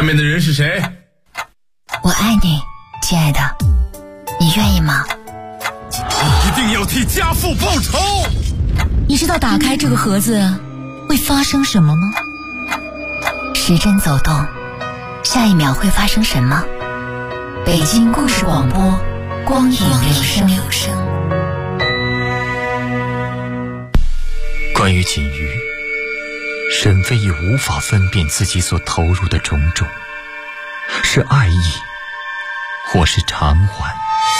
外面的人是谁？ 我爱你，亲爱的，你愿意吗？ 你一定要替家父报仇！ 你知道打开这个盒子会发生什么吗？时针走动，下一秒会发生什么？北京故事广播，光影留声。 关于锦瑜，沈飞已无法分辨自己所投入的种种，是爱意，或是偿还。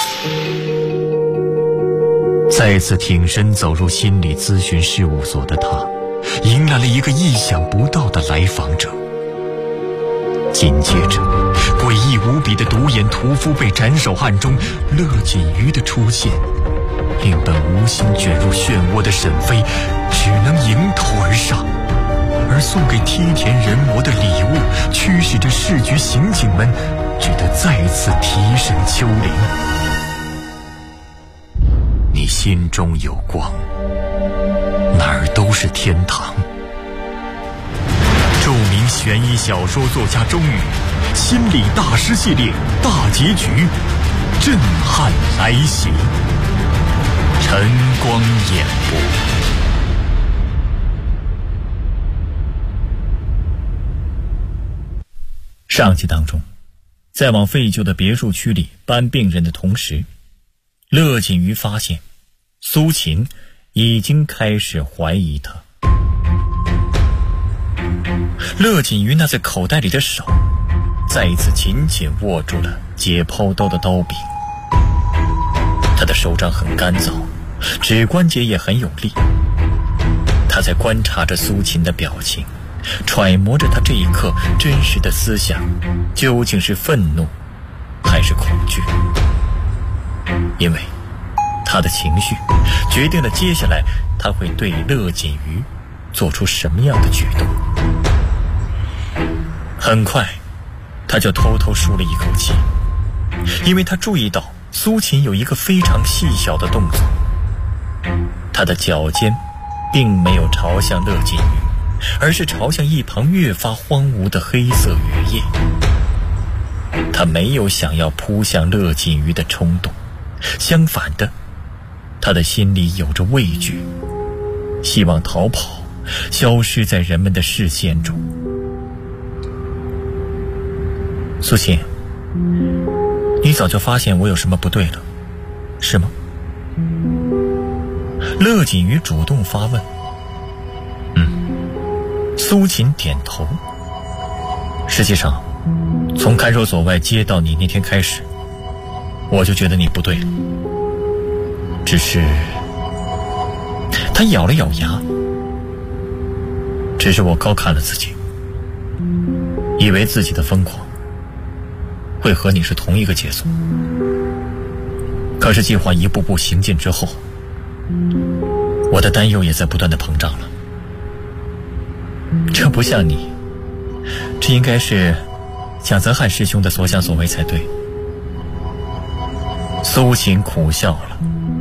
再次挺身走入心理咨询事务所的他，迎来了一个意想不到的来访者。紧接着，诡异无比的独眼屠夫被斩首案中乐锦瑜的出现，令本无心卷入漩涡的沈飞只能迎头而上，而送给梯田人魔的礼物驱使着市局刑警们只得再次提审秋玲。你心中有光，哪儿都是天堂。著名悬疑小说作家钟宇心理大师系列大结局震撼来袭，晨光演播。上集当中，在往废旧的别墅区里搬病人的同时，乐锦瑜发现苏秦已经开始怀疑他。乐锦瑜那在口袋里的手再一次紧紧握住了解剖刀的刀柄，他的手掌很干燥，指关节也很有力。他在观察着苏秦的表情，揣摩着他这一刻真实的思想究竟是愤怒还是恐惧，因为他的情绪决定了接下来他会对乐锦瑜做出什么样的举动。很快他就偷偷舒了一口气，因为他注意到苏秦有一个非常细小的动作，他的脚尖并没有朝向乐锦瑜，而是朝向一旁越发荒芜的黑色雨夜。他没有想要扑向乐锦瑜的冲动，相反的，他的心里有着畏惧，希望逃跑，消失在人们的视线中。苏秦，你早就发现我有什么不对了，是吗？乐锦瑜主动发问。苏秦点头。实际上，从看守所外接到你那天开始，我就觉得你不对了。只是，他咬了咬牙，只是我高看了自己，以为自己的疯狂会和你是同一个节奏。可是计划一步步行进之后，我的担忧也在不断的膨胀了。这不像你，这应该是蒋泽汉师兄的所向所为才对。苏秦苦笑了。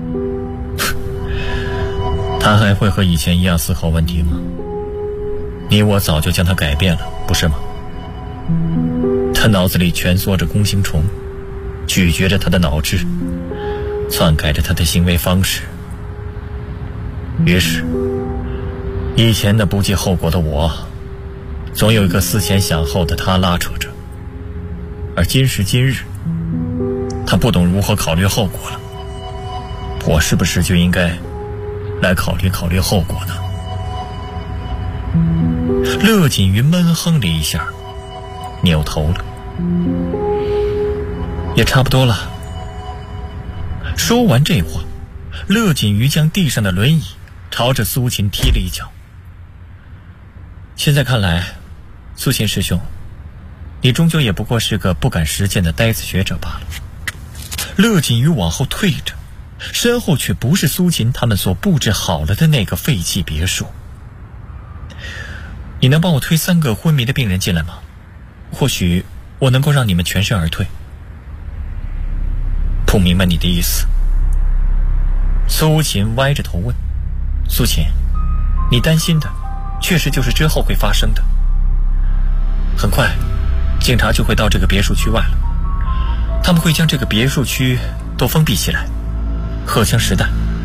他还会和以前一样思考问题吗？你我早就将他改变了，不是吗？他脑子里蜷缩着弓形虫，咀嚼着他的脑汁，篡改着他的行为方式。于是以前的不计后果的我，总有一个思前想后的他拉扯着，而今时今日，他不懂如何考虑后果了。我是不是就应该来考虑考虑后果呢？乐锦瑜闷哼了一下，扭头了。也差不多了。说完这话，乐锦瑜将地上的轮椅朝着苏秦踢了一脚。现在看来，苏秦师兄，你终究也不过是个不敢实践的呆子学者罢了。乐锦瑜往后退着，身后却不是苏秦他们所布置好了的那个废弃别墅。你能帮我推3个昏迷的病人进来吗？或许我能够让你们全身而退。不明白你的意思。苏秦歪着头问。苏秦，你担心的确实就是之后会发生的。很快警察就会到这个别墅区外了。他们会将这个别墅区都封闭起来，荷枪实弹。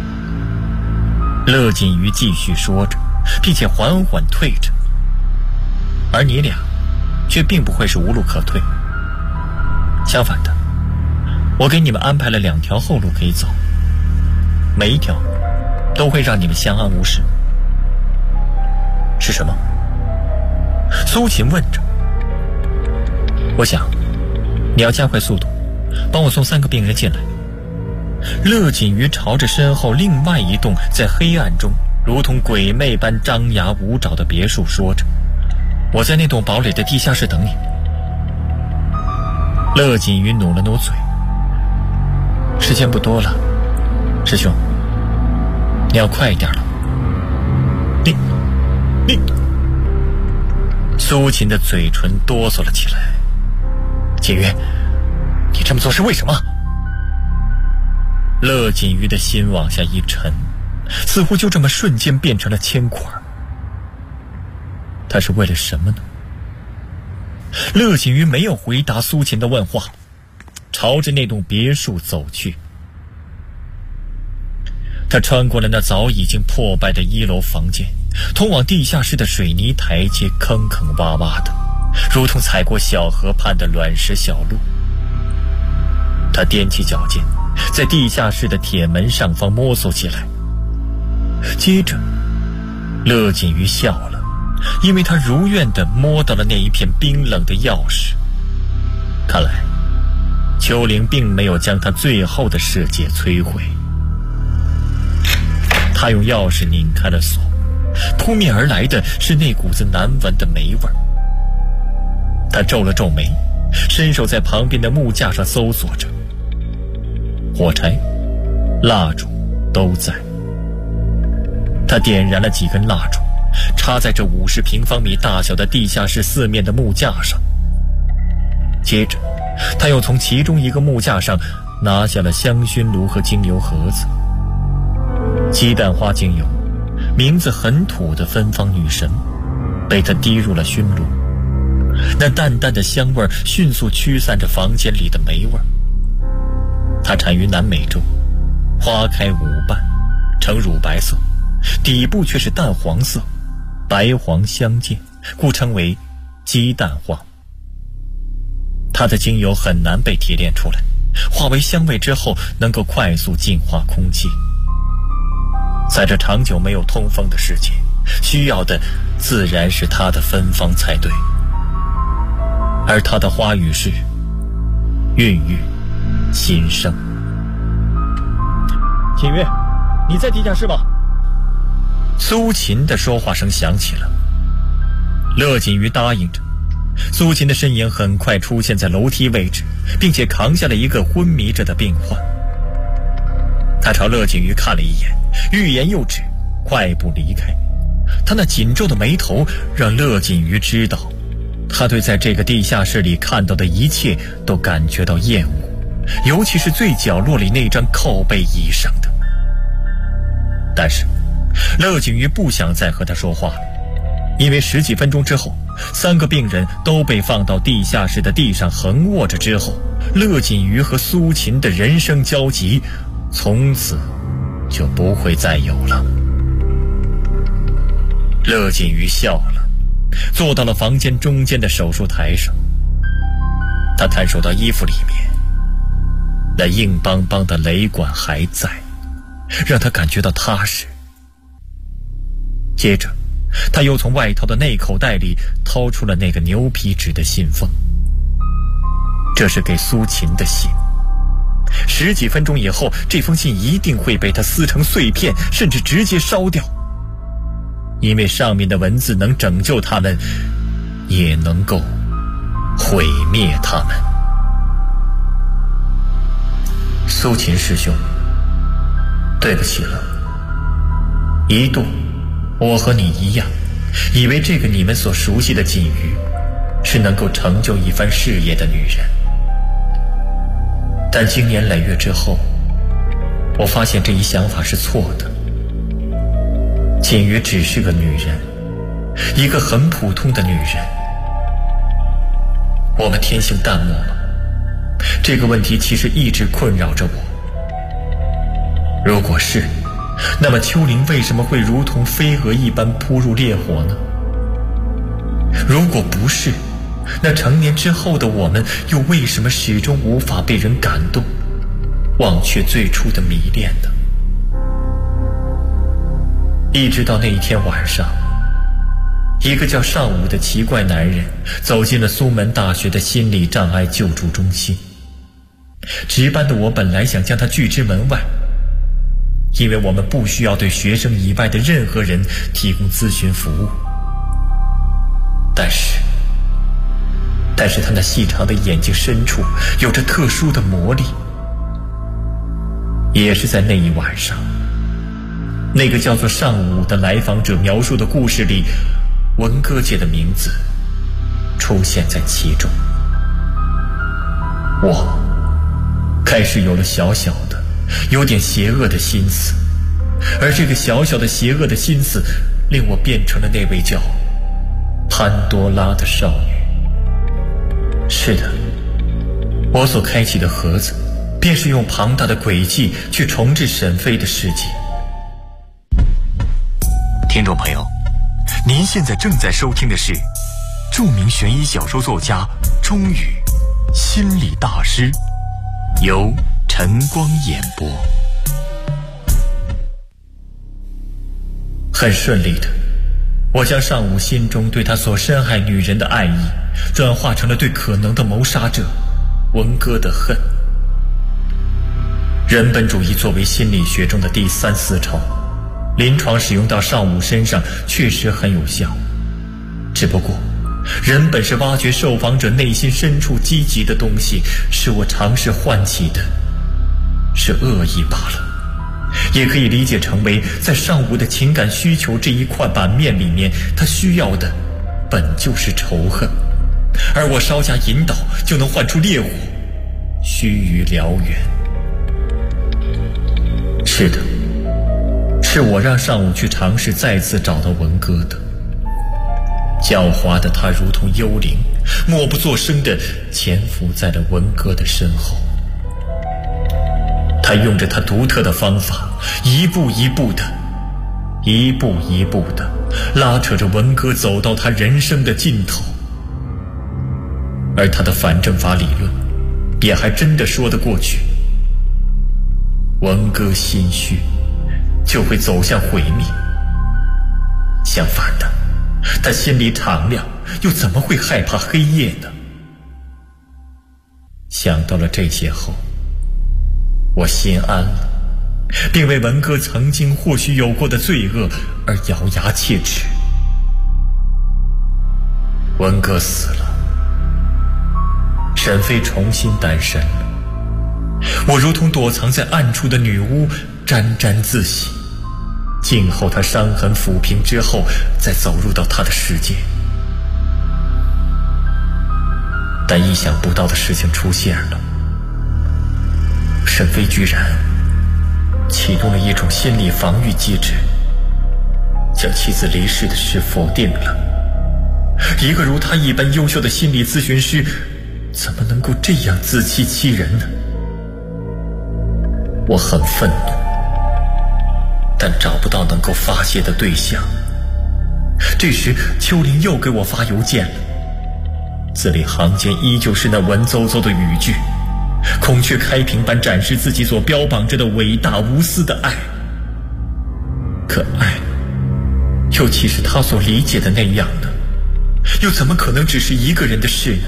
乐锦瑜继续说着，并且缓缓退着，而你俩却并不会是无路可退。相反的，我给你们安排了2条后路可以走，每一条都会让你们相安无事。是什么？苏秦问着。我想你要加快速度，帮我送3个病人进来。乐锦瑜朝着身后另外一栋在黑暗中如同鬼魅般张牙舞爪的别墅说着，我在那栋堡垒的地下室等你。乐锦瑜努了努嘴，时间不多了，师兄，你要快一点了。你苏秦的嘴唇哆嗦了起来。锦瑜，你这么做是为什么？乐锦瑜的心往下一沉，似乎就这么瞬间变成了铅块。他是为了什么呢？乐锦瑜没有回答苏秦的问话，朝着那栋别墅走去。他穿过了那早已经破败的1楼房间，通往地下室的水泥台阶坑坑洼洼的，如同踩过小河畔的卵石小路。他踮起脚尖，在地下室的铁门上方摸索起来。接着乐锦瑜笑了，因为他如愿地摸到了那一片冰冷的钥匙。看来秋灵并没有将他最后的世界摧毁。他用钥匙拧开了锁，扑面而来的是那股子难闻的霉味儿。他皱了皱眉，伸手在旁边的木架上搜索着。火柴、蜡烛都在。他点燃了几根蜡烛，插在这50平方米大小的地下室4面的木架上。接着他又从其中一个木架上拿下了香薰炉和精油盒子。鸡蛋花精油，名字很土的芬芳女神，被他滴入了熏炉。那淡淡的香味迅速驱散着房间里的霉味。它产于南美洲，花开5瓣，呈乳白色，底部却是淡黄色，白黄相间，故称为鸡蛋花。它的精油很难被提炼出来，化为香味之后能够快速净化空气。在这长久没有通风的世界，需要的自然是它的芬芳才对。而它的花语是孕育新生。锦瑜，你在地下室吗？苏秦的说话声响起了。乐锦瑜答应着。苏秦的身影很快出现在楼梯位置，并且扛下了一个昏迷着的病患。他朝乐锦瑜看了一眼，欲言又止，快步离开。他那紧皱的眉头让乐锦瑜知道，他对在这个地下室里看到的一切都感觉到厌恶，尤其是最角落里那张靠背椅上的。但是乐锦瑜不想再和他说话了，因为10几分钟之后，3个病人都被放到地下室的地上横卧着之后，乐锦瑜和苏秦的人生交集从此就不会再有了。乐锦瑜笑了，坐到了房间中间的手术台上。他探手到衣服里面，那硬邦邦的雷管还在，让他感觉到踏实。接着他又从外套的内口袋里掏出了那个牛皮纸的信封，这是给苏秦的信。10几分钟以后，这封信一定会被他撕成碎片，甚至直接烧掉，因为上面的文字能拯救他们，也能够毁灭他们。苏秦师兄，对不起了，一度我和你一样，以为这个你们所熟悉的锦瑜是能够成就一番事业的女人，但经年累月之后，我发现这一想法是错的。锦瑜只是个女人，一个很普通的女人， 我们天性淡漠吗？这个问题其实一直困扰着我。如果是，那么丘陵为什么会如同飞蛾一般扑入烈火呢？如果不是，那成年之后的我们又为什么始终无法被人感动，忘却最初的迷恋呢？一直到那一天晚上，一个叫上午的奇怪男人走进了苏门大学的心理障碍救助中心。值班的我本来想将他拒之门外，因为我们不需要对学生以外的任何人提供咨询服务。但是他那细长的眼睛深处有着特殊的魔力。也是在那一晚上，那个叫做上午的来访者描述的故事里，文哥姐的名字出现在其中。我开始有了小小的有点邪恶的心思，而这个小小的邪恶的心思令我变成了那位叫潘多拉的少女。是的，我所开启的盒子便是用庞大的诡计去重置沈飞的世界。 听众朋友，您现在正在收听的是著名悬疑小说作家钟宇心理大师，由晨光演播。 很顺利的，我将上午心中对他所深爱女人的爱意转化成了对可能的谋杀者文哥的恨。人本主义作为心理学中的第三思潮，临床使用到上午身上确实很有效。只不过人本是挖掘受访者内心深处积极的东西，使我尝试唤起的是恶意罢了。也可以理解成为在上午的情感需求这一块版面里面，他需要的本就是仇恨，而我稍加引导就能唤出烈火，须臾燎原。是的，是我让上午去尝试再次找到文哥的。狡猾的他如同幽灵，默不作声地潜伏在了文哥的身后。他用着他独特的方法，一步一步的拉扯着文哥走到他人生的尽头。而他的反证法理论也还真的说得过去。文哥心虚，就会走向毁灭。相反的，他心里敞亮，又怎么会害怕黑夜呢？想到了这些后，我心安了，并为文哥曾经或许有过的罪恶而咬牙切齿。文哥死了，沈飞重新单身了。我如同躲藏在暗处的女巫，沾沾自喜，静候他伤痕抚平之后，再走入到他的世界。但意想不到的事情出现了，沈飞居然启动了一种心理防御机制，将妻子离世的事否定了。一个如他一般优秀的心理咨询师，怎么能够这样自欺欺人呢？我很愤怒，但找不到能够发泄的对象。这时秋林又给我发邮件了，字里行间依旧是那文绉绉的语句，孔雀开屏般展示自己所标榜着的伟大无私的爱。可爱又岂是他所理解的那样呢？又怎么可能只是一个人的事呢？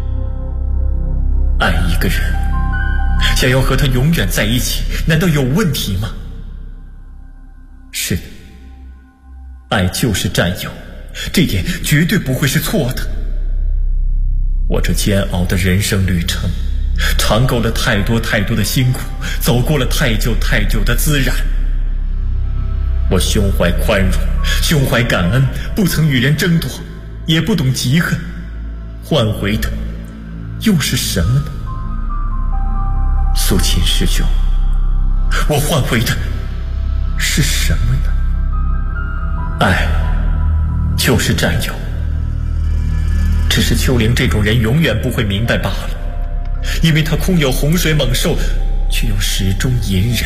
爱一个人，想要和他永远在一起，难道有问题吗？是的，爱就是占有，这点绝对不会是错的。我这煎熬的人生旅程，尝够了太多太多的辛苦，走过了太久太久的滋染。我胸怀宽容，胸怀感恩，不曾与人争夺，也不懂嫉恨，换回的又是什么呢？苏秦师兄，我换回的是什么呢？爱就是占有， 只是秋玲这种人永远不会明白罢了，因为她空有洪水猛兽，却又始终隐忍。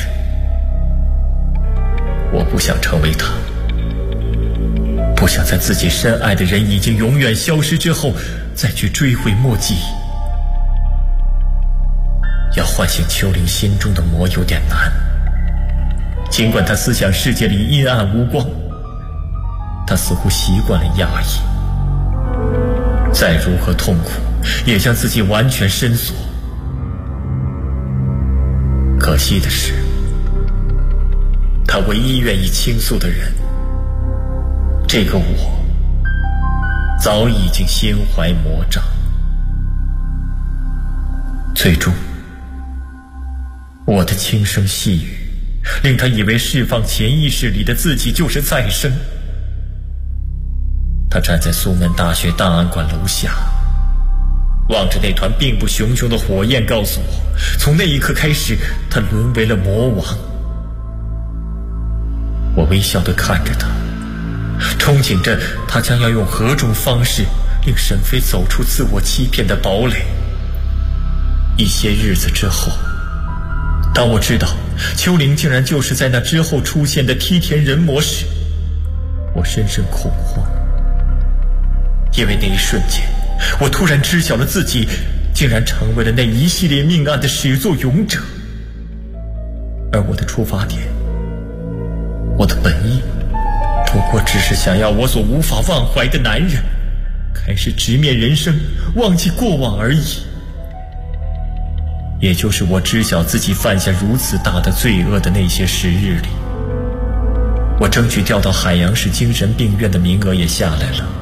我不想成为她，不想在自己深爱的人已经永远消失之后再去追悔莫及。要唤醒秋玲心中的魔有点难，尽管她思想世界里阴暗无光，她似乎习惯了压抑，再如何痛苦也将自己完全深锁。可惜的是，她唯一愿意倾诉的人，这个我早已经心怀魔障。最终我的轻声细语令他以为释放潜意识里的自己就是再生。他站在苏门大学档案馆楼下，望着那团并不熊熊的火焰，告诉我，从那一刻开始，他沦为了魔王。我微笑地看着他，憧憬着他将要用何种方式令沈飞走出自我欺骗的堡垒。一些日子之后，当我知道秋玲竟然就是在那之后出现的梯田人魔时，我深深恐慌，因为那一瞬间，我突然知晓了自己竟然成为了那一系列命案的始作俑者。而我的出发点，我的本意，不过只是想要我所无法忘怀的男人开始直面人生，忘记过往而已。也就是我知晓自己犯下如此大的罪恶的那些时日里，我争取调到海洋市精神病院的名额也下来了。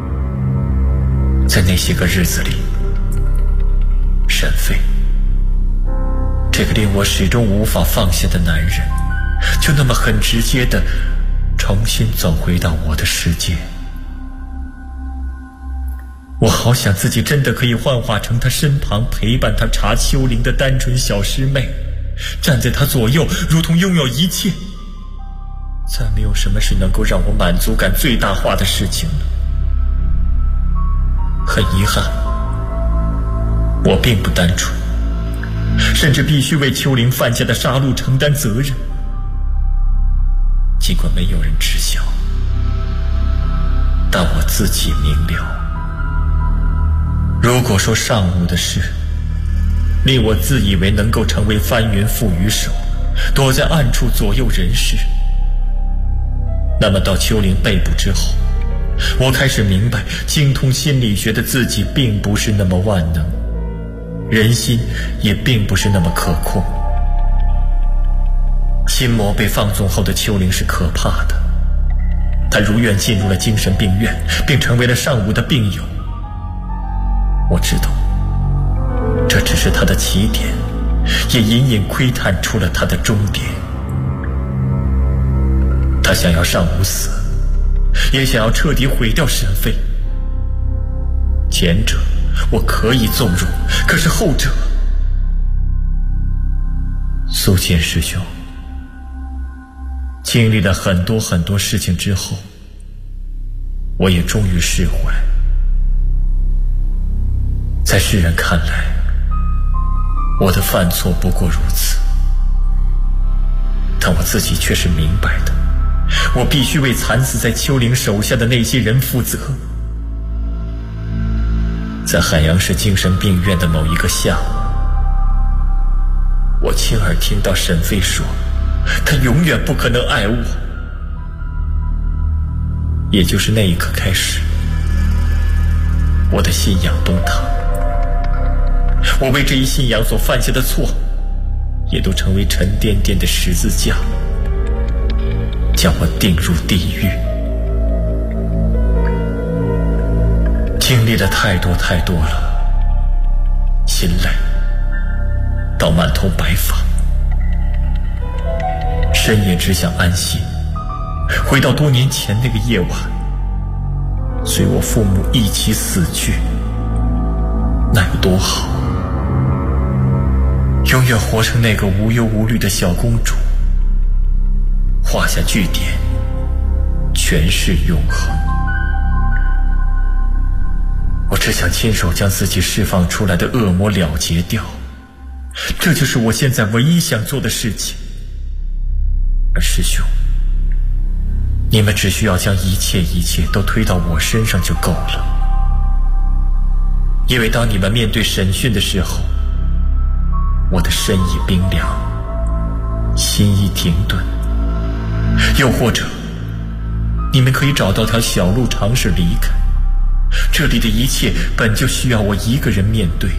在那些个日子里，沈飞，这个令我始终无法放下的男人，就那么很直接地重新走回到我的世界。我好想自己真的可以幻化成他身旁陪伴他查秋玲的单纯小师妹，站在他左右，如同拥有一切。再没有什么是能够让我满足感最大化的事情了。很遗憾，我并不单纯，甚至必须为秋玲犯下的杀戮承担责任。尽管没有人知晓，但我自己明了。如果说上午的事令我自以为能够成为翻云覆雨手，躲在暗处左右人事，那么到秋玲被捕之后，我开始明白精通心理学的自己并不是那么万能，人心也并不是那么可控。心魔被放纵后的秋玲是可怕的，她如愿进入了精神病院，并成为了上午的病友。我知道这只是他的起点，也隐隐窥探出了他的终点。他想要上午死，也想要彻底毁掉沈飞。前者我可以纵容，可是后者，苏谦师兄，经历了很多很多事情之后，我也终于释怀。在世人看来，我的犯错不过如此，但我自己却是明白的，我必须为惨死在秋玲手下的那些人负责。在海洋市精神病院的某一个下午，我亲耳听到沈飞说，他永远不可能爱我。也就是那一刻开始，我的信仰崩塌。我为这一信仰所犯下的错，也都成为沉甸甸的十字架，将我钉入地狱。经历了太多太多了，心累到满头白发，深夜只想安息，回到多年前那个夜晚，随我父母一起死去，那有多好？永远活成那个无忧无虑的小公主，画下句点，全是永恒。 我只想亲手将自己释放出来的恶魔了结掉，这就是我现在唯一想做的事情。而师兄，你们只需要将一切都推到我身上就够了。因为当你们面对审讯的时候，我的身已冰凉，心已停顿。又或者你们可以找到条小路尝试离开，这里的一切本就需要我一个人面对。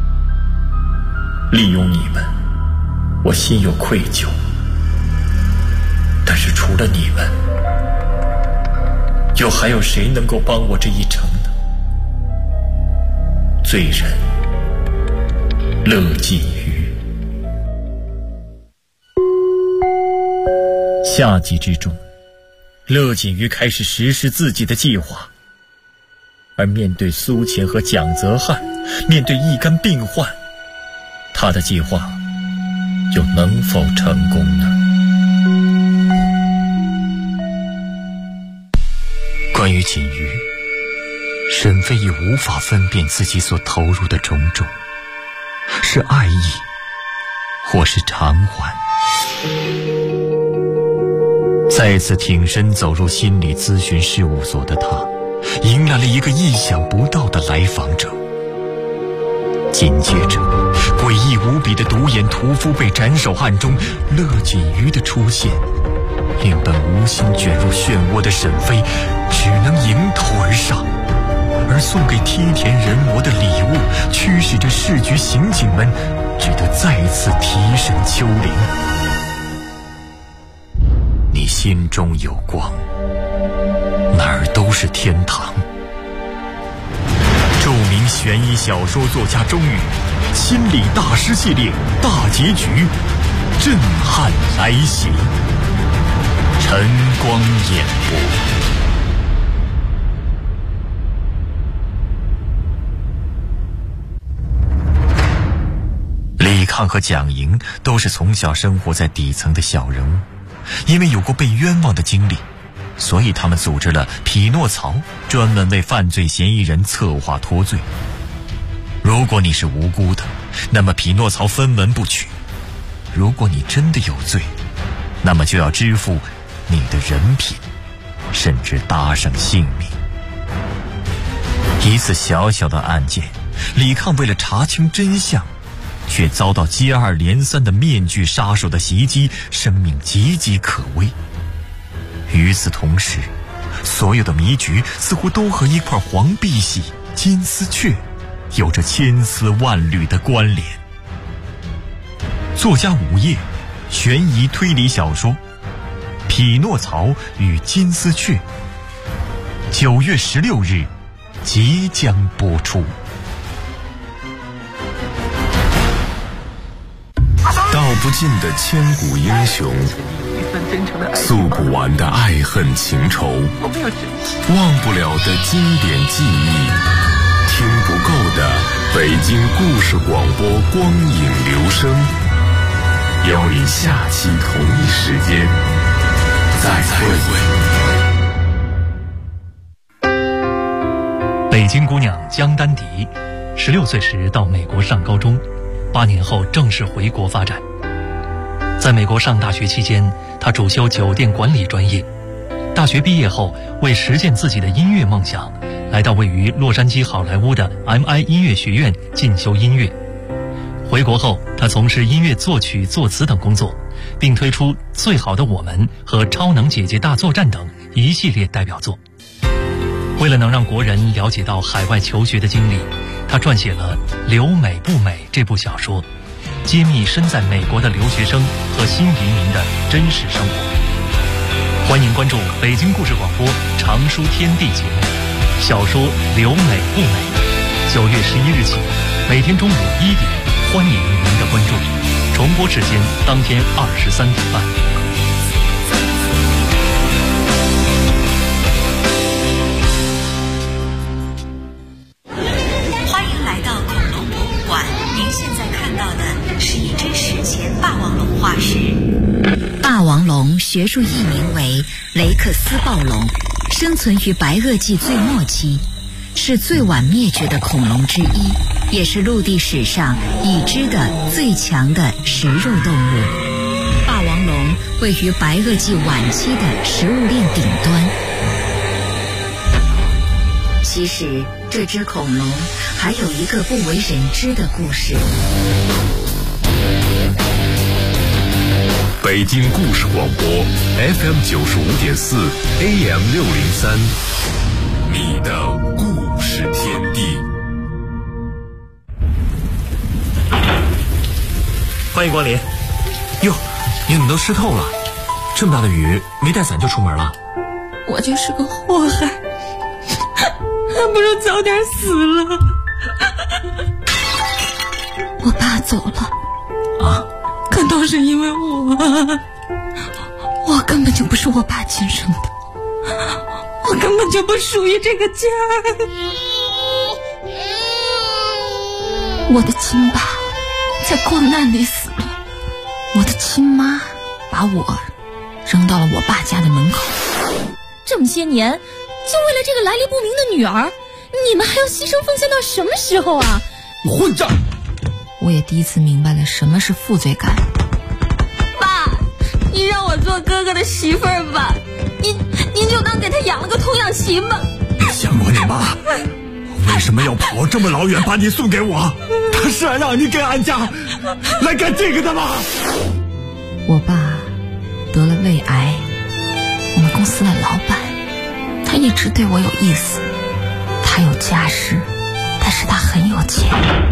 利用你们，我心有愧疚，但是除了你们，又还有谁能够帮我这一程呢？罪人乐锦瑜。夏季之中，乐锦瑜开始实施自己的计划，而面对苏秦和蒋泽汉，面对一干病患，他的计划又能否成功呢？ 关于锦瑜，沈飞已无法分辨自己所投入的种种，是爱意，或是偿还。再次挺身走入心理咨询事务所的他，迎来了一个意想不到的来访者。紧接着，诡异无比的独眼屠夫被斩首案中乐锦瑜的出现，令本无心卷入漩涡的沈飞只能迎头而上，而送给梯田人魔的礼物驱使着市局刑警们只得再次提审丘陵。你心中有光，哪儿都是天堂。著名悬疑小说作家钟宇心理大师系列大结局震撼来袭，晨光演播。李抗和蒋莹都是从小生活在底层的小人物，因为有过被冤枉的经历，所以他们组织了匹诺曹，专门为犯罪嫌疑人策划脱罪。如果你是无辜的，那么匹诺曹分文不取；如果你真的有罪，那么就要支付你的人品，甚至搭上性命。一次小小的案件，李抗为了查清真相，却遭到接二连三的面具杀手的袭击，生命岌岌可危。与此同时，所有的迷局似乎都和一块黄碧玺、金丝雀有着千丝万缕的关联。作家午夜悬疑推理小说《匹诺曹与金丝雀》9月16日即将播出。 道不尽的千古英雄，诉不完的爱恨情仇，忘不了的经典记忆，听不够的北京故事广播光影留声，邀你下期同一时间再会。 北京姑娘江丹迪，16岁时到美国上高中，8年后正式回国发展。在美国上大学期间，她主修酒店管理专业。大学毕业后，为实现自己的音乐梦想，来到位于洛杉矶好莱坞的 MI 音乐学院进修音乐。回国后，她从事音乐作曲、作词等工作，并推出《最好的我们》和《超能姐姐大作战》等一系列代表作。为了能让国人了解到海外求学的经历，她撰写了《留美不美》这部小说，揭秘身在美国的留学生和新移民的真实生活。欢迎关注北京故事广播常书天地节目小说《留美不美》，9月11日起，每天中午1点，欢迎您的关注。重播时间当天23点半。 欢迎来到恐龙博物馆，您现在看到的是一只史前霸王龙化石。霸王龙学术译名为雷克斯暴龙，生存于白垩纪最末期， 是最晚灭绝的恐龙之一，也是陆地史上已知的最强的食肉动物。霸王龙位于白垩纪晚期的食物链顶端。其实这只恐龙还有一个不为人知的故事。 北京故事广播 FM 95.4 AM 603，你的故事天地。 欢迎光临。 哟，你怎么都湿透了？这么大的雨，没带伞就出门了？ 我就是个祸害，还不如早点死了。我爸走了啊， 可都是因为我根本就不是我爸亲生的，我根本就不属于这个家。我的亲爸在矿难里死了，我的亲妈把我扔到了我爸家的门口。 这么些年，就为了这个来历不明的女儿，你们还要牺牲奉献到什么时候啊？ 混账！ 我也第一次明白了什么是负罪感。 爸，你让我做哥哥的媳妇儿吧，您就当给他养了个童养媳吧。 想过你妈为什么要跑这么老远把你送给我？他是来让你跟俺家来干这个的吗？ 我爸得了胃癌，我们公司的老板，他一直对我有意思，他有家室，但是他很有钱。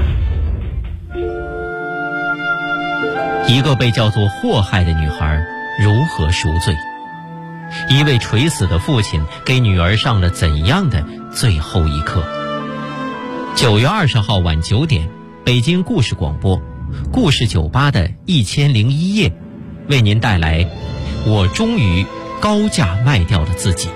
一个被叫做祸害的女孩如何赎罪？一位垂死的父亲给女儿上了怎样的最后一课？9月20号晚9点，北京故事广播故事酒吧的1001夜，为您带来我终于高价卖掉了自己。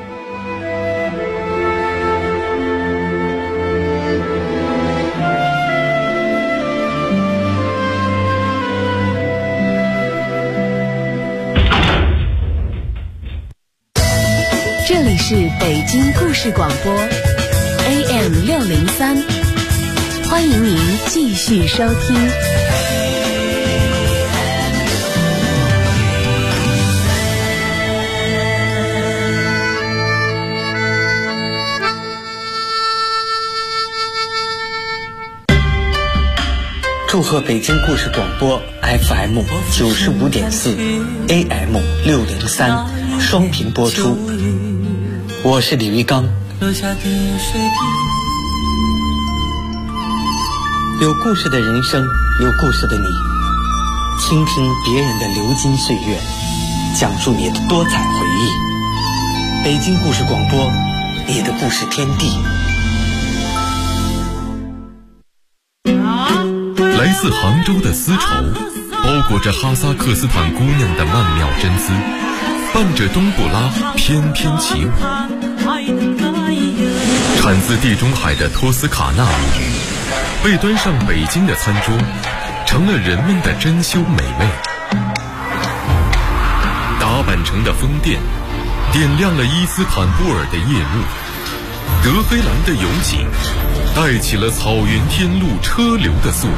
这里是北京故事广播 AM 603，欢迎您继续收听。 祝贺北京故事广播 FM 95.4 AM 603双频播出。我是李玉刚。有故事的人生，有故事的你，倾听别人的流金岁月，讲述你的多彩回忆。北京故事广播，你的故事天地。 来自杭州的丝绸，包裹着哈萨克斯坦姑娘的曼妙真姿，伴着冬不拉翩翩起舞。产自地中海的托斯卡纳米，被端上北京的餐桌，成了人们的珍馐美味。打扮成的风电，点亮了伊斯坦布尔的夜幕。德黑兰的油井，带起了草原天路车流的速度。